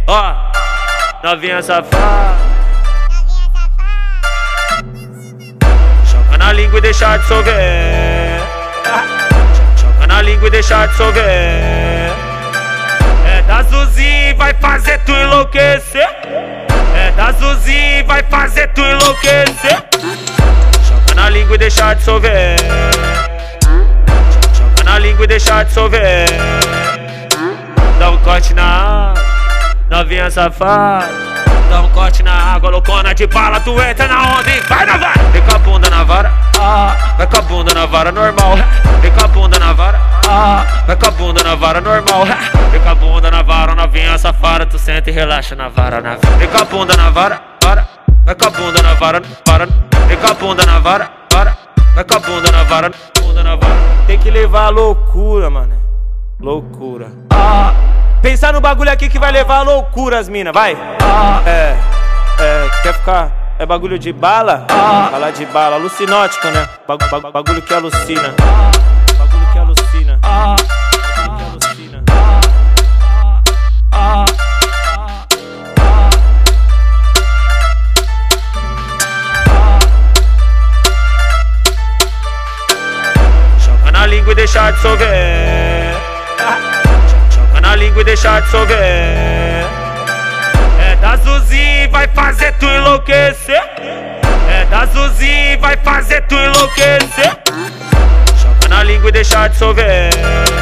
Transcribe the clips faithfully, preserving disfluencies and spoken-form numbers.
Ó, novinha safada, joga na língua e deixa dissolver. Joga na língua e deixa dissolver. É da Zuzi, vai fazer tu enlouquecer. É da Zuzi, vai fazer tu enlouquecer. Joga na língua e deixa dissolver. Joga na língua e deixa dissolver. Dá um corte na água, novinha safada. Dá um corte na água, loucona de bala. Tu entra na onda e vai na vara. Vem com a bunda na vara, ah, vai com a bunda na vara normal. Vem com a bunda na vara, ah, vai com a bunda na vara normal. Vem com a bunda na vara, novinha safada. Tu senta e relaxa na vara, na vara. Vem com a bunda na vara, vara. Vai com a bunda na vara, vara. Vem com a bunda na vara, vara. Vai com a bunda na vara, bunda na vara. Tem que levar a loucura, mano. Loucura. Ah, pensar no bagulho aqui que vai levar a loucura as mina, vai. Ah, é, é, quer ficar? É bagulho de bala? Ah, bala de bala, alucinótico, né? Bag, bag, bagulho que alucina. Ah, bagulho que alucina. Ah, bagulho que alucina. Ah, ah, joga na língua e deixa dissolver. Joga na língua e deixa dissolver. É da Zuzi, vai fazer tu enlouquecer. É da Zuzi, vai fazer tu enlouquecer. Joga na língua e deixa dissolver.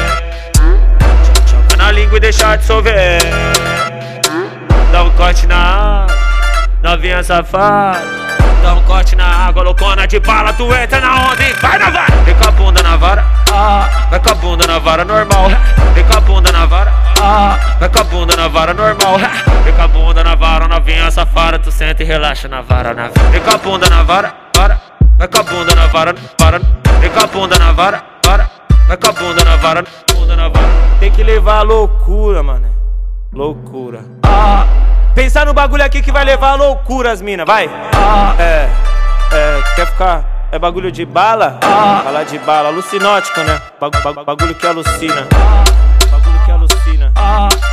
Joga na língua e deixa dissolver. Dá um corte na água, novinha safada. Dá um corte na água, loucona de bala. Tu entra na onda e vai na vara. Vem com a bunda na vara, ah, vai com a bunda na vara normal. Vem com a bunda na vara, ah, vai com a bunda na vara normal. Vem com a bunda na vara, novinha safada. Tu senta e relaxa na vara, na vara. Vem com a bunda na vara, vara. Vai com a bunda na vara, vara. Vem com a bunda na vara, vara. Vai com a bunda na vara, bunda na vara. tem que levar a loucura, mano. Loucura. Ah, pensar no bagulho aqui que vai levar a loucura as mina, vai. Ah, é, é, quer ficar? É bagulho de bala? Ah, bala de bala, alucinótico, né? Bag, bag, bagulho que alucina. Ah, bagulho que alucina. Ah,